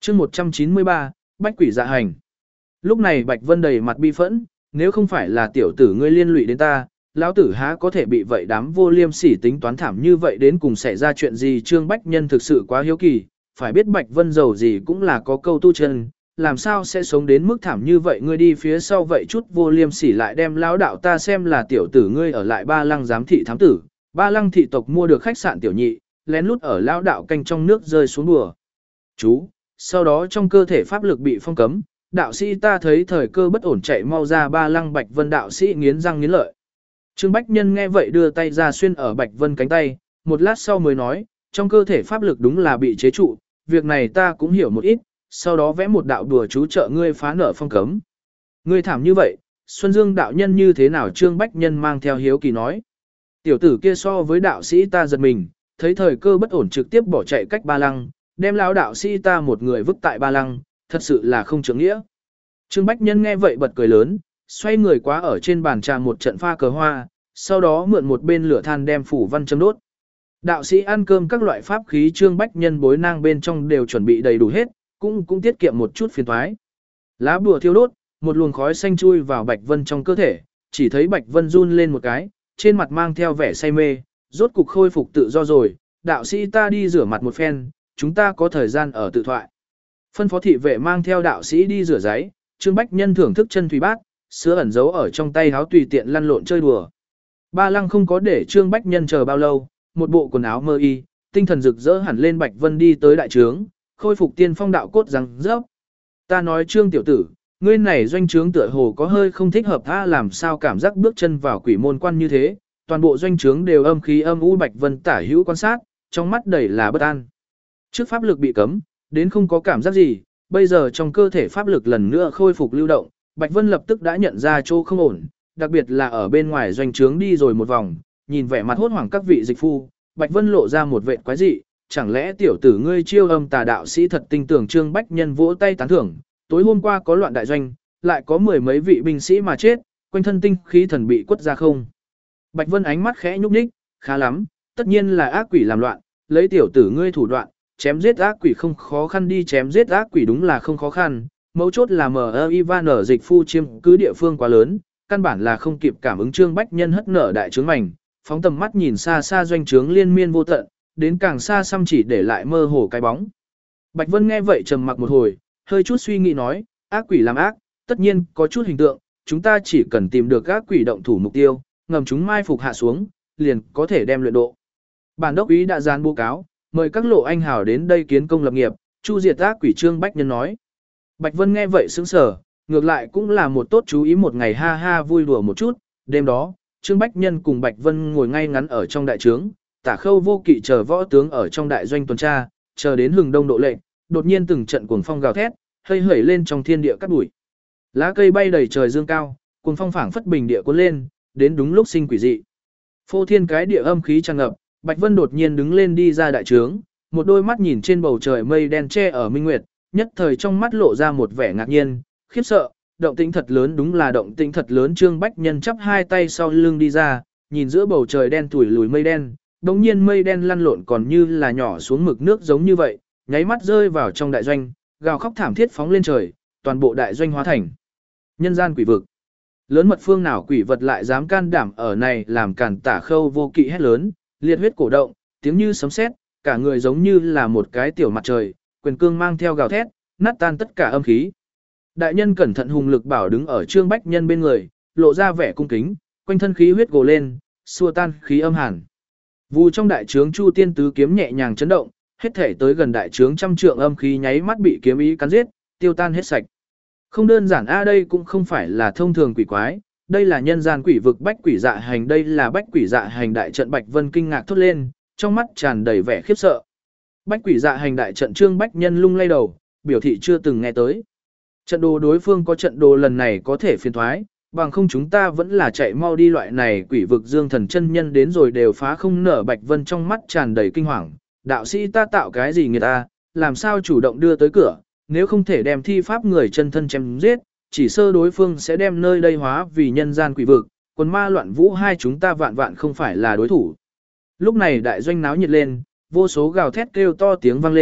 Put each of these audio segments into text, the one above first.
chương 193, Bách quỷ dạ hành. Lúc này Bạch Vân đầy mặt bi phẫn, nếu không phải là tiểu tử ngươi liên lụy đến ta, lão tử há có thể bị vậy đám vô liêm sỉ tính toán thảm như vậy đến cùng xảy ra chuyện gì. Trương Bách Nhân thực sự quá hiếu kỳ, phải biết Bạch Vân giàu gì cũng là có câu tu chân, làm sao sẽ sống đến mức thảm như vậy. Ngươi đi phía sau vậy chút vô liêm sỉ lại đem lão đạo ta xem là tiểu tử ngươi ở lại Ba Lăng giám thị thám tử, Ba Lăng thị tộc mua được khách sạn tiểu nhị, lén lút ở lão đạo canh trong nước rơi xuống đùa. Chú, sau đó trong cơ thể pháp lực bị phong cấm, đạo sĩ ta thấy thời cơ bất ổn chạy mau ra Ba Lăng. Bạch Vân đạo sĩ nghiến răng nghiến lợi. Trương Bách Nhân nghe vậy đưa tay ra xuyên ở Bạch Vân cánh tay, một lát sau mới nói, trong cơ thể pháp lực đúng là bị chế trụ, việc này ta cũng hiểu một ít, sau đó vẽ một đạo đùa chú trợ ngươi phá nở phong cấm. Ngươi thảm như vậy, Xuân Dương đạo nhân như thế nào? Trương Bách Nhân mang theo hiếu kỳ nói. Tiểu tử kia so với đạo sĩ ta giật mình, thấy thời cơ bất ổn trực tiếp bỏ chạy cách Ba Lăng, đem lão đạo sĩ ta một người vứt tại Ba Lăng, thật sự là không trưởng nghĩa. Trương Bách Nhân nghe vậy bật cười lớn, xoay người quá ở trên bàn trà một trận pha cờ hoa, sau đó mượn một bên lửa than đem phủ văn châm đốt. Đạo sĩ ăn cơm các loại pháp khí Trương Bách Nhân bối nang bên trong đều chuẩn bị đầy đủ hết, cũng tiết kiệm một chút phiền toái. Lá bùa thiêu đốt, một luồng khói xanh chui vào Bạch Vân trong cơ thể, chỉ thấy Bạch Vân run lên một cái, trên mặt mang theo vẻ say mê, rốt cục khôi phục tự do rồi. Đạo sĩ ta đi rửa mặt một phen, chúng ta có thời gian ở tự thoại. Phân phó thị vệ mang theo đạo sĩ đi rửa giấy, Trương Bách Nhân thưởng thức chân thủy bát, sữa ẩn giấu ở trong tay háo tùy tiện lăn lộn chơi đùa. Ba Lăng không có để Trương Bách Nhân chờ bao lâu, một bộ quần áo mơ y, tinh thần rực rỡ hẳn lên. Bạch Vân đi tới đại trướng, khôi phục tiên phong đạo cốt răng rớp. Ta nói Trương tiểu tử, ngươi này doanh trướng tựa hồ có hơi không thích hợp tha, làm sao cảm giác bước chân vào quỷ môn quan như thế, toàn bộ doanh trướng đều âm khí âm u. Bạch Vân tả hữu quan sát, trong mắt đầy là bất an. Trước pháp lực bị cấm, đến không có cảm giác gì, bây giờ trong cơ thể pháp lực lần nữa khôi phục lưu động, Bạch Vân lập tức đã nhận ra chỗ không ổn, đặc biệt là ở bên ngoài doanh trướng đi rồi một vòng, nhìn vẻ mặt hốt hoảng các vị dịch phu, Bạch Vân lộ ra một vệt quái dị, chẳng lẽ tiểu tử ngươi chiêu âm tà đạo sĩ thật tinh tưởng. Trương Bách Nhân vỗ tay tán thưởng, tối hôm qua có loạn đại doanh, lại có mười mấy vị binh sĩ mà chết, quanh thân tinh khí thần bị quất ra không. Bạch Vân ánh mắt khẽ nhúc nhích, khá lắm, tất nhiên là ác quỷ làm loạn, lấy tiểu tử ngươi thủ đoạn, chém giết ác quỷ không khó khăn. Đi chém giết ác quỷ đúng là không khó khăn, mấu chốt là Ivan ở dịch phu chiếm cứ địa phương quá lớn, căn bản là không kịp cảm ứng. Trương Bách Nhân hất nở đại trướng mảnh, phóng tầm mắt nhìn xa xa doanh trướng liên miên vô tận, đến càng xa xăm chỉ để lại mơ hồ cái bóng. Bạch Vân nghe vậy trầm mặc một hồi, hơi chút suy nghĩ nói, ác quỷ làm ác, tất nhiên có chút hình tượng, chúng ta chỉ cần tìm được ác quỷ động thủ mục tiêu, ngầm chúng mai phục hạ xuống, liền có thể đem luyện độ. Bản đốc ý đã dán báo cáo, mời các lộ anh hào đến đây kiến công lập nghiệp, chu diệt ác quỷ. Trương Bách Nhân nói. Bạch Vân nghe vậy sững sờ, ngược lại cũng là một tốt chú ý, một ngày ha ha vui đùa một chút. Đêm đó, Trương Bách Nhân cùng Bạch Vân ngồi ngay ngắn ở trong đại trướng, Tả Khâu Vô Kỵ chờ võ tướng ở trong đại doanh tuần tra, chờ đến hừng đông độ lệnh, đột nhiên từng trận cuồng phong gào thét, hơi hởi lên trong thiên địa cát bụi. Lá cây bay đầy trời dương cao, cuồng phong phảng phất bình địa cuốn lên, đến đúng lúc sinh quỷ dị. Phô thiên cái địa âm khí tràn ngập, Bạch Vân đột nhiên đứng lên đi ra đại trướng, một đôi mắt nhìn trên bầu trời mây đen che ở minh nguyệt, nhất thời trong mắt lộ ra một vẻ ngạc nhiên, khiếp sợ, động tĩnh thật lớn, đúng là động tĩnh thật lớn. Trương Bách Nhân chắp hai tay sau lưng đi ra, nhìn giữa bầu trời đen tủi lùi mây đen, đống nhiên mây đen lăn lộn còn như là nhỏ xuống mực nước giống như vậy, nháy mắt rơi vào trong đại doanh, gào khóc thảm thiết phóng lên trời, toàn bộ đại doanh hóa thành nhân gian quỷ vực. Lớn mật phương nào quỷ vật lại dám can đảm ở này làm cản? Tả Khâu Vô Kỵ hét lớn, liệt huyết cổ động, tiếng như sấm sét, cả người giống như là một cái tiểu mặt trời, quyền cương mang theo gào thét, nát tan tất cả âm khí. Đại nhân cẩn thận, hùng lực bảo đứng ở Trương Bách Nhân bên người, lộ ra vẻ cung kính, quanh thân khí huyết gồ lên, xua tan khí âm hàn. Vù trong đại trướng Chu Tiên tứ kiếm nhẹ nhàng chấn động, hết thể tới gần đại trướng trăm trượng âm khí nháy mắt bị kiếm ý cắn giết, tiêu tan hết sạch. Không đơn giản đây cũng không phải là thông thường quỷ quái, đây là nhân gian quỷ vực bách quỷ dạ hành, đây là bách quỷ dạ hành đại trận. Bạch Vân kinh ngạc thốt lên, trong mắt tràn đầy vẻ khiếp sợ. Bách quỷ dạ hành đại trận. Trương Bách Nhân lung lay đầu, biểu thị chưa từng nghe tới. Trận đồ đối phương có trận đồ, lần này có thể phiền thoái, bằng không chúng ta vẫn là chạy mau đi, loại này quỷ vực Dương Thần chân nhân đến rồi đều phá không nở. Bạch Vân trong mắt tràn đầy kinh hoàng, đạo sĩ ta tạo cái gì người ta, làm sao chủ động đưa tới cửa, nếu không thể đem thi pháp người chân thân chém giết, chỉ sơ đối phương sẽ đem nơi đây hóa vì nhân gian quỷ vực, quần ma loạn vũ hai chúng ta vạn vạn không phải là đối thủ. Lúc này đại doanh náo nhiệt lên, vô số gào thét kêu to tiếng vang lên,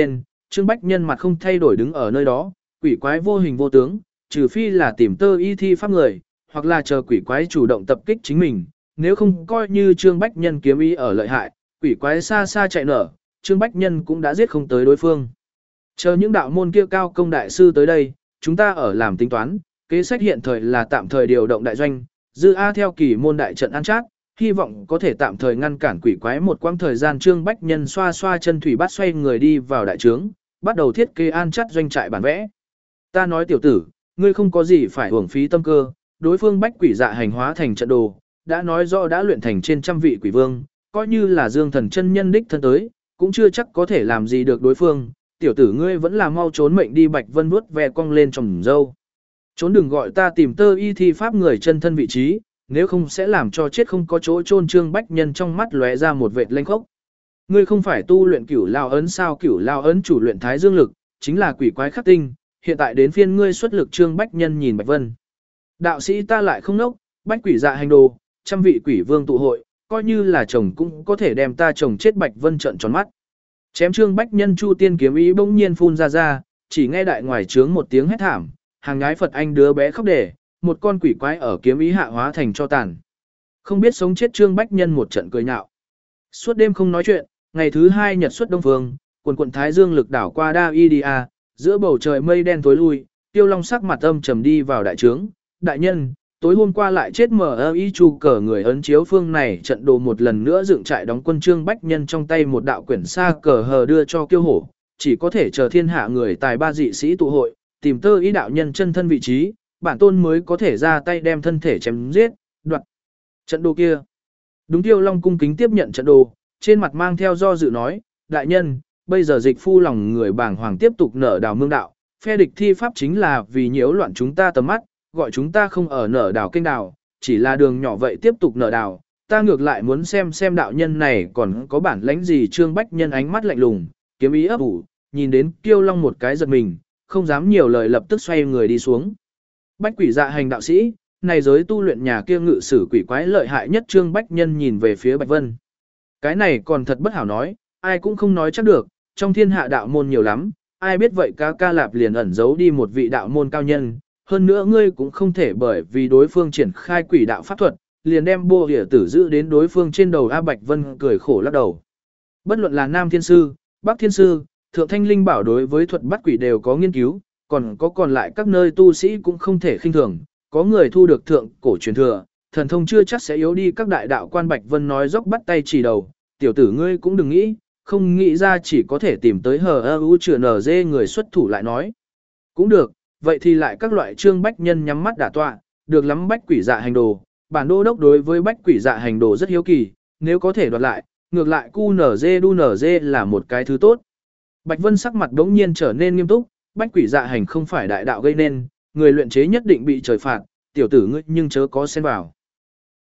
Trương Bách Nhân mặt không thay đổi đứng ở nơi đó, quỷ quái vô hình vô tướng, trừ phi là tìm tơ y thi pháp người, hoặc là chờ quỷ quái chủ động tập kích chính mình, nếu không coi như Trương Bách Nhân kiếm ý ở lợi hại, quỷ quái xa xa chạy nở, Trương Bách Nhân cũng đã giết không tới đối phương. Chờ những đạo môn kia cao công đại sư tới đây, chúng ta ở làm tính toán, kế sách hiện thời là tạm thời điều động đại doanh, dư A theo kỳ môn đại trận ăn chát, hy vọng có thể tạm thời ngăn cản quỷ quái một quãng thời gian. Trương Bách Nhân xoa xoa chân thủy bát xoay người đi vào đại trướng, bắt đầu thiết kế an chát doanh trại bản vẽ. Ta nói tiểu tử, ngươi không có gì phải uổng phí tâm cơ, đối phương bách quỷ dạ hành hóa thành trận đồ, đã nói rõ đã luyện thành trên trăm vị quỷ vương, coi như là Dương Thần chân nhân đích thân tới, cũng chưa chắc có thể làm gì được đối phương. Tiểu tử ngươi vẫn là mau trốn mệnh đi. Bạch Vân vuốt ve cong lên tròng dâu. Trốn đừng gọi ta tìm tơ y thi pháp người chân thân vị trí, nếu không sẽ làm cho chết không có chỗ chôn. Trương Bách Nhân trong mắt lóe ra một vệt lanh khốc. Ngươi không phải tu luyện Cửu Lao ấn sao? Cửu Lao ấn chủ luyện Thái Dương lực, chính là quỷ quái khắc tinh, hiện tại đến phiên ngươi xuất lực. Trương Bách Nhân nhìn Bạch Vân. Đạo sĩ ta lại không nốc, bách quỷ dạ hành đồ, trăm vị quỷ vương tụ hội, coi như là chồng cũng có thể đem ta chồng chết. Bạch Vân trợn tròn mắt. Chém Trương Bách Nhân chu tiên kiếm ý bỗng nhiên phun ra, chỉ nghe đại ngoài trướng một tiếng hét thảm, hàng nhái Phật anh đứa bé khóc để, một con quỷ quái ở kiếm ý hạ hóa thành cho tàn. Không biết sống chết Trương Bách Nhân một trận cười nhạo. Suốt đêm không nói chuyện, ngày thứ hai nhật xuất đông phương, quần Thái Dương lực đảo qua Đa Idia, giữa bầu trời mây đen tối lui, Tiêu Long sắc mặt âm trầm đi vào đại trướng. Đại nhân, tối hôm qua lại chết M.I. Chu cờ người ấn chiếu phương này trận đồ một lần nữa dựng trại đóng quân. Trương Bách Nhân trong tay một đạo quyển sa cờ hờ đưa cho Kiêu Hổ, chỉ có thể chờ thiên hạ người tài ba dị sĩ tụ hội, tìm tơ ý đạo nhân chân thân vị trí, bản tôn mới có thể ra tay đem thân thể chém giết, đoạt trận đồ kia. Đúng. Tiêu Long cung kính tiếp nhận trận đồ, trên mặt mang theo do dự nói, đại nhân, bây giờ dịch phu lòng người bàng hoàng tiếp tục nở đào mương đạo, phe địch thi pháp chính là vì nhiễu loạn chúng ta tầm mắt, gọi chúng ta không ở nở đào kênh đào, chỉ là đường nhỏ vậy tiếp tục nở đào, ta ngược lại muốn xem đạo nhân này còn có bản lãnh gì. Trương Bách Nhân ánh mắt lạnh lùng, kiếm ý ấp ủ, nhìn đến Kiêu Long một cái giật mình, không dám nhiều lời lập tức xoay người đi xuống. Bách quỷ dạ hành đạo sĩ, này giới tu luyện nhà kia ngự sử quỷ quái lợi hại nhất. Trương Bách Nhân nhìn về phía Bạch Vân. Cái này còn thật bất hảo nói, ai cũng không nói chắc được, trong thiên hạ đạo môn nhiều lắm, ai biết vậy ca lạp liền ẩn giấu đi một vị đạo môn cao nhân. Hơn nữa ngươi cũng không thể bởi vì đối phương triển khai quỷ đạo pháp thuật, liền đem bô địa tử giữ đến đối phương trên đầu. Bạch Vân cười khổ lắc đầu. Bất luận là Nam Thiên Sư, Bắc Thiên Sư, Thượng Thanh Linh Bảo đối với thuật bắt quỷ đều có nghiên cứu, còn lại các nơi tu sĩ cũng không thể khinh thường, có người thu được thượng cổ truyền thừa, thần thông chưa chắc sẽ yếu đi các đại đạo quan. Bạch Vân nói dốc bắt tay chỉ đầu, tiểu tử ngươi cũng đừng nghĩ, không nghĩ ra chỉ có thể tìm tới HU chữa NG người xuất thủ lại nói. Cũng được, vậy thì lại các loại. Trương Bách Nhân nhắm mắt đả tọa, được lắm. Bách quỷ dạ hành đồ, bản đô đốc đối với bách quỷ dạ hành đồ rất hiếu kỳ, nếu có thể đoạt lại, ngược lại QNG đu NG là một cái thứ tốt. Bạch Vân sắc mặt đống nhiên trở nên nghiêm túc, bách quỷ dạ hành không phải đại đạo gây nên, người luyện chế nhất định bị trời phạt, tiểu tử ngươi nhưng chớ có xen vào.